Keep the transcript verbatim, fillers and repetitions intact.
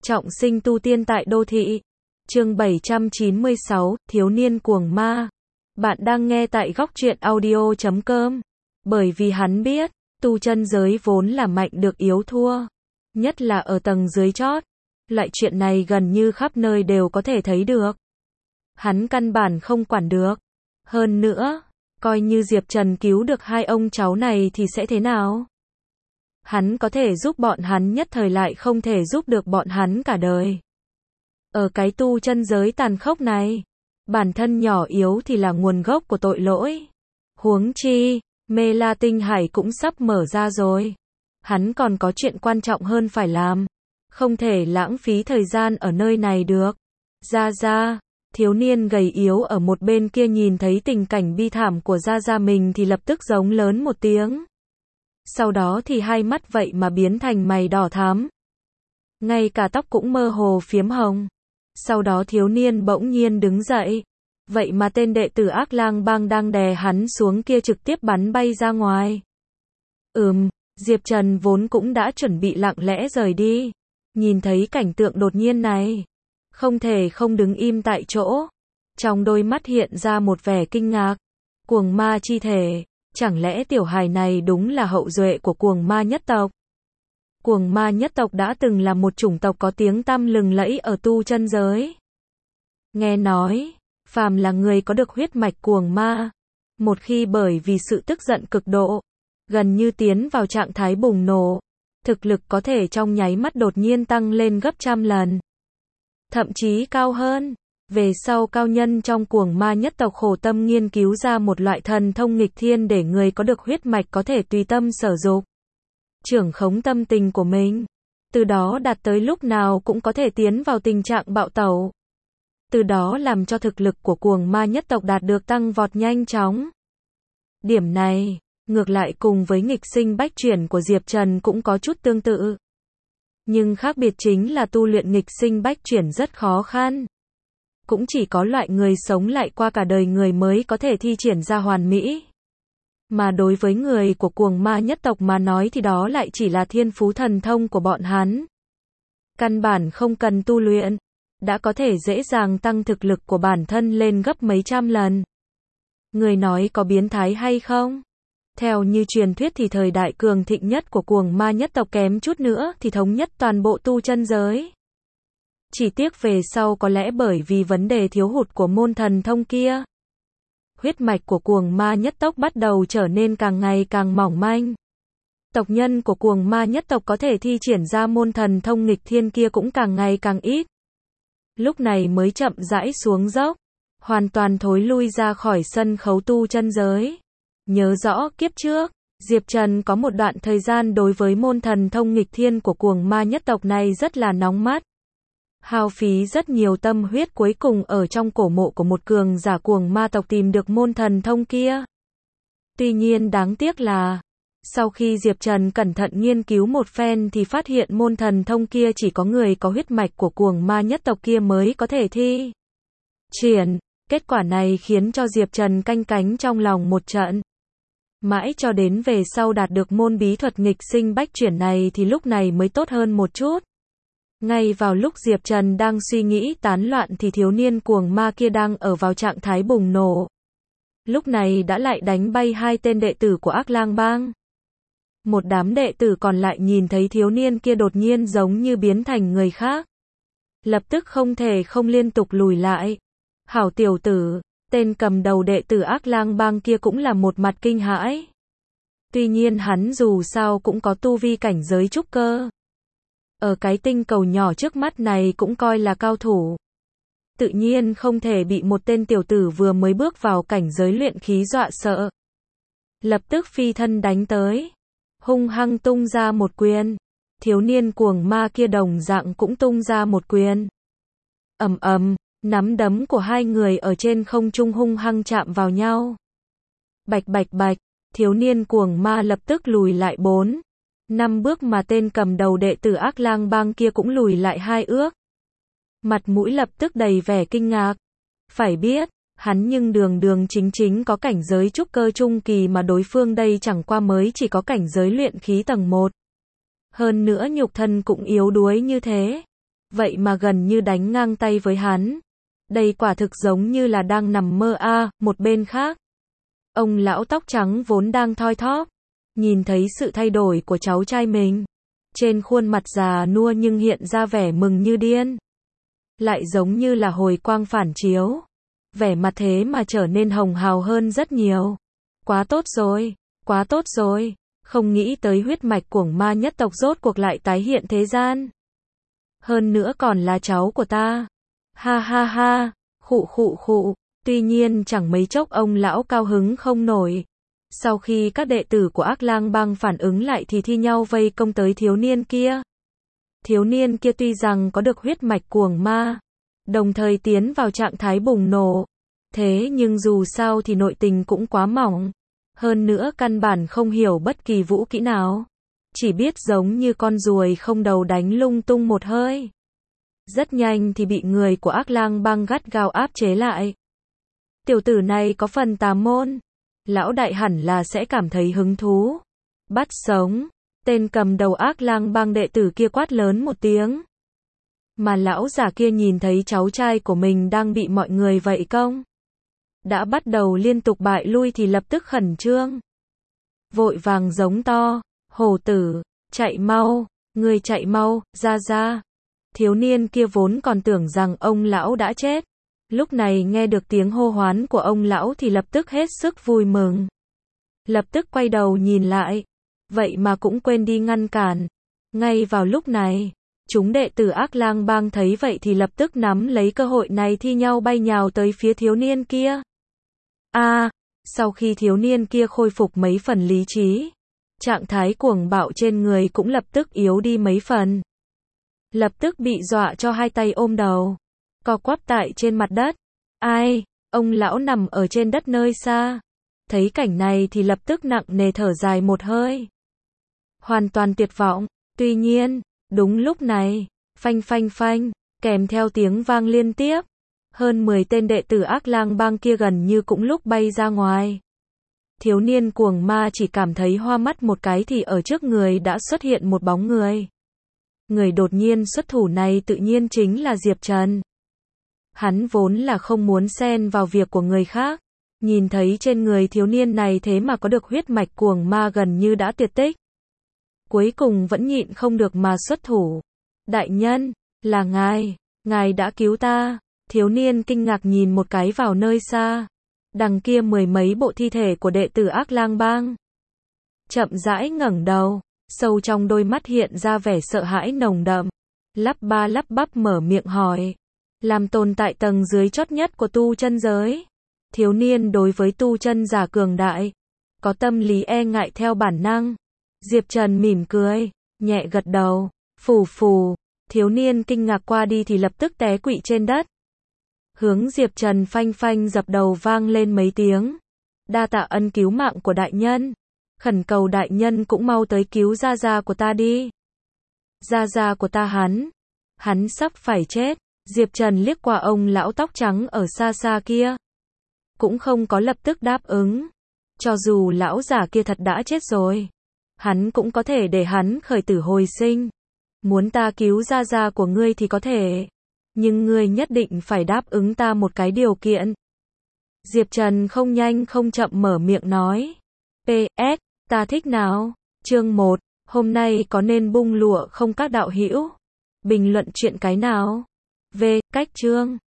Trọng sinh tu tiên tại đô thị. Chương bảy trăm chín mươi sáu, thiếu niên cuồng ma. Bạn đang nghe tại góc truyện audio chấm com. Bởi vì hắn biết, tu chân giới vốn là mạnh được yếu thua. Nhất là ở tầng dưới chót. Loại chuyện này gần như khắp nơi đều có thể thấy được. Hắn căn bản không quản được. Hơn nữa, coi như Diệp Trần cứu được hai ông cháu này thì sẽ thế nào? Hắn có thể giúp bọn hắn nhất thời lại không thể giúp được bọn hắn cả đời. Ở cái tu chân giới tàn khốc này, bản thân nhỏ yếu thì là nguồn gốc của tội lỗi. Huống chi, Mê La Tinh Hải cũng sắp mở ra rồi. Hắn còn có chuyện quan trọng hơn phải làm. Không thể lãng phí thời gian ở nơi này được. Gia Gia, thiếu niên gầy yếu ở một bên kia nhìn thấy tình cảnh bi thảm của Gia Gia mình thì lập tức giống lớn một tiếng. Sau đó thì hai mắt vậy mà biến thành mày đỏ thắm. Ngay cả tóc cũng mơ hồ phiếm hồng. Sau đó thiếu niên bỗng nhiên đứng dậy. Vậy mà tên đệ tử Ác Lang Bang đang đè hắn xuống kia trực tiếp bắn bay ra ngoài. Ừm, Diệp Trần vốn cũng đã chuẩn bị lặng lẽ rời đi. Nhìn thấy cảnh tượng đột nhiên này, không thể không đứng im tại chỗ. Trong đôi mắt hiện ra một vẻ kinh ngạc. Cuồng ma chi thể. Chẳng lẽ tiểu hài này đúng là hậu duệ của cuồng ma nhất tộc? Cuồng ma nhất tộc đã từng là một chủng tộc có tiếng tăm lừng lẫy ở tu chân giới. Nghe nói, phàm là người có được huyết mạch cuồng ma, một khi bởi vì sự tức giận cực độ, gần như tiến vào trạng thái bùng nổ, thực lực có thể trong nháy mắt đột nhiên tăng lên gấp trăm lần. Thậm chí cao hơn. Về sau cao nhân trong cuồng ma nhất tộc khổ tâm nghiên cứu ra một loại thần thông nghịch thiên để người có được huyết mạch có thể tùy tâm sở dục, trưởng khống tâm tình của mình. Từ đó đạt tới lúc nào cũng có thể tiến vào tình trạng bạo tẩu. Từ đó làm cho thực lực của cuồng ma nhất tộc đạt được tăng vọt nhanh chóng. Điểm này, ngược lại cùng với nghịch sinh bách chuyển của Diệp Trần cũng có chút tương tự. Nhưng khác biệt chính là tu luyện nghịch sinh bách chuyển rất khó khăn. Cũng chỉ có loại người sống lại qua cả đời người mới có thể thi triển ra hoàn mỹ. Mà đối với người của cuồng ma nhất tộc mà nói thì đó lại chỉ là thiên phú thần thông của bọn hắn. Căn bản không cần tu luyện, đã có thể dễ dàng tăng thực lực của bản thân lên gấp mấy trăm lần. Người nói có biến thái hay không? Theo như truyền thuyết thì thời đại cường thịnh nhất của cuồng ma nhất tộc kém chút nữa thì thống nhất toàn bộ tu chân giới. Chỉ tiếc về sau có lẽ bởi vì vấn đề thiếu hụt của môn thần thông kia. Huyết mạch của cuồng ma nhất tộc bắt đầu trở nên càng ngày càng mỏng manh. Tộc nhân của cuồng ma nhất tộc có thể thi triển ra môn thần thông nghịch thiên kia cũng càng ngày càng ít. Lúc này mới chậm rãi xuống dốc, hoàn toàn thối lui ra khỏi sân khấu tu chân giới. Nhớ rõ kiếp trước, Diệp Trần có một đoạn thời gian đối với môn thần thông nghịch thiên của cuồng ma nhất tộc này rất là nóng mắt. Hao phí rất nhiều tâm huyết cuối cùng ở trong cổ mộ của một cường giả cuồng ma tộc tìm được môn thần thông kia. Tuy nhiên đáng tiếc là, sau khi Diệp Trần cẩn thận nghiên cứu một phen thì phát hiện môn thần thông kia chỉ có người có huyết mạch của cuồng ma nhất tộc kia mới có thể thi triển. Kết quả này khiến cho Diệp Trần canh cánh trong lòng một trận. Mãi cho đến về sau đạt được môn bí thuật nghịch sinh bách chuyển này thì lúc này mới tốt hơn một chút. Ngay vào lúc Diệp Trần đang suy nghĩ tán loạn thì thiếu niên cuồng ma kia đang ở vào trạng thái bùng nổ. Lúc này đã lại đánh bay hai tên đệ tử của Ác Lang Bang. Một đám đệ tử còn lại nhìn thấy thiếu niên kia đột nhiên giống như biến thành người khác. Lập tức không thể không liên tục lùi lại. Hảo tiểu tử, tên cầm đầu đệ tử Ác Lang Bang kia cũng là một mặt kinh hãi. Tuy nhiên hắn dù sao cũng có tu vi cảnh giới trúc cơ. Ở cái tinh cầu nhỏ trước mắt này cũng coi là cao thủ. Tự nhiên không thể bị một tên tiểu tử vừa mới bước vào cảnh giới luyện khí dọa sợ. Lập tức phi thân đánh tới. Hung hăng tung ra một quyền. Thiếu niên cuồng ma kia đồng dạng cũng tung ra một quyền. Ầm ầm, nắm đấm của hai người ở trên không trung hung hăng chạm vào nhau. Bạch bạch bạch, thiếu niên cuồng ma lập tức lùi lại bốn. Năm bước mà tên cầm đầu đệ tử Ác Lang Bang kia cũng lùi lại hai ước. Mặt mũi lập tức đầy vẻ kinh ngạc. Phải biết, hắn nhưng đường đường chính chính có cảnh giới trúc cơ trung kỳ mà đối phương đây chẳng qua mới chỉ có cảnh giới luyện khí tầng một. Hơn nữa nhục thân cũng yếu đuối như thế. vậy mà gần như đánh ngang tay với hắn. Đây quả thực giống như là đang nằm mơ a. À, một bên khác, ông lão tóc trắng vốn đang thoi thóp, nhìn thấy sự thay đổi của cháu trai mình, trên khuôn mặt già nua nhưng hiện ra vẻ mừng như điên. Lại giống như là hồi quang phản chiếu, vẻ mặt thế mà trở nên hồng hào hơn rất nhiều. Quá tốt rồi, quá tốt rồi, không nghĩ tới huyết mạch cuồng ma nhất tộc rốt cuộc lại tái hiện thế gian. Hơn nữa còn là cháu của ta. Ha ha ha, khụ khụ khụ, tuy nhiên chẳng mấy chốc ông lão cao hứng không nổi. Sau khi các đệ tử của Ác Lang Bang phản ứng lại thì thi nhau vây công tới thiếu niên kia. Thiếu niên kia tuy rằng có được huyết mạch cuồng ma, đồng thời tiến vào trạng thái bùng nổ, thế nhưng dù sao thì nội tình cũng quá mỏng. Hơn nữa căn bản không hiểu bất kỳ vũ kỹ nào, chỉ biết giống như con ruồi không đầu đánh lung tung một hơi. Rất nhanh thì bị người của Ác Lang Bang gắt gao áp chế lại. Tiểu tử này có phần tà môn, lão đại hẳn là sẽ cảm thấy hứng thú. Bắt sống, tên cầm đầu Ác Lang Bang đệ tử kia quát lớn một tiếng. Mà lão già kia nhìn thấy cháu trai của mình đang bị mọi người vây công, đã bắt đầu liên tục bại lui thì lập tức khẩn trương, vội vàng giống to, hổ tử, chạy mau, ngươi chạy mau, ra ra. Thiếu niên kia vốn còn tưởng rằng ông lão đã chết, lúc này nghe được tiếng hô hoán của ông lão thì lập tức hết sức vui mừng. Lập tức quay đầu nhìn lại, vậy mà cũng quên đi ngăn cản. Ngay vào lúc này, chúng đệ tử Ác Lang Bang thấy vậy thì lập tức nắm lấy cơ hội này thi nhau bay nhào tới phía thiếu niên kia. A, à, sau khi thiếu niên kia khôi phục mấy phần lý trí, trạng thái cuồng bạo trên người cũng lập tức yếu đi mấy phần. Lập tức bị dọa cho hai tay ôm đầu, co quắp tại trên mặt đất. Ai, ông lão nằm ở trên đất nơi xa, thấy cảnh này thì lập tức nặng nề thở dài một hơi. Hoàn toàn tuyệt vọng, tuy nhiên, đúng lúc này, phanh phanh phanh, kèm theo tiếng vang liên tiếp, hơn mười tên đệ tử Ác Lang Bang kia gần như cũng lúc bay ra ngoài. Thiếu niên cuồng ma chỉ cảm thấy hoa mắt một cái thì ở trước người đã xuất hiện một bóng người. Người đột nhiên xuất thủ này tự nhiên chính là Diệp Trần. Hắn vốn là không muốn xen vào việc của người khác, nhìn thấy trên người thiếu niên này thế mà có được huyết mạch cuồng ma gần như đã tuyệt tích. Cuối cùng vẫn nhịn không được mà xuất thủ. Đại nhân, là ngài, ngài đã cứu ta. Thiếu niên kinh ngạc nhìn một cái vào nơi xa, đằng kia mười mấy bộ thi thể của đệ tử Ác Lang Bang. Chậm rãi ngẩng đầu, sâu trong đôi mắt hiện ra vẻ sợ hãi nồng đậm, lắp ba lắp bắp mở miệng hỏi. Làm tồn tại tầng dưới chót nhất của tu chân giới, thiếu niên đối với tu chân giả cường đại, có tâm lý e ngại theo bản năng. Diệp Trần mỉm cười, nhẹ gật đầu, phù phù, thiếu niên kinh ngạc qua đi thì lập tức té quỵ trên đất. Hướng Diệp Trần phanh phanh dập đầu vang lên mấy tiếng. Đa tạ ân cứu mạng của đại nhân. Khẩn cầu đại nhân cũng mau tới cứu gia gia của ta đi. Gia gia của ta hắn. Hắn sắp phải chết. Diệp Trần liếc qua ông lão tóc trắng ở xa xa kia, cũng không có lập tức đáp ứng. Cho dù lão già kia thật đã chết rồi, hắn cũng có thể để hắn khởi tử hồi sinh. Muốn ta cứu gia gia của ngươi thì có thể, nhưng ngươi nhất định phải đáp ứng ta một cái điều kiện. Diệp Trần không nhanh không chậm mở miệng nói. pê ét, ta thích nào? Chương một, hôm nay có nên bung lụa không các đạo hữu? Bình luận chuyện cái nào? V, cách chương.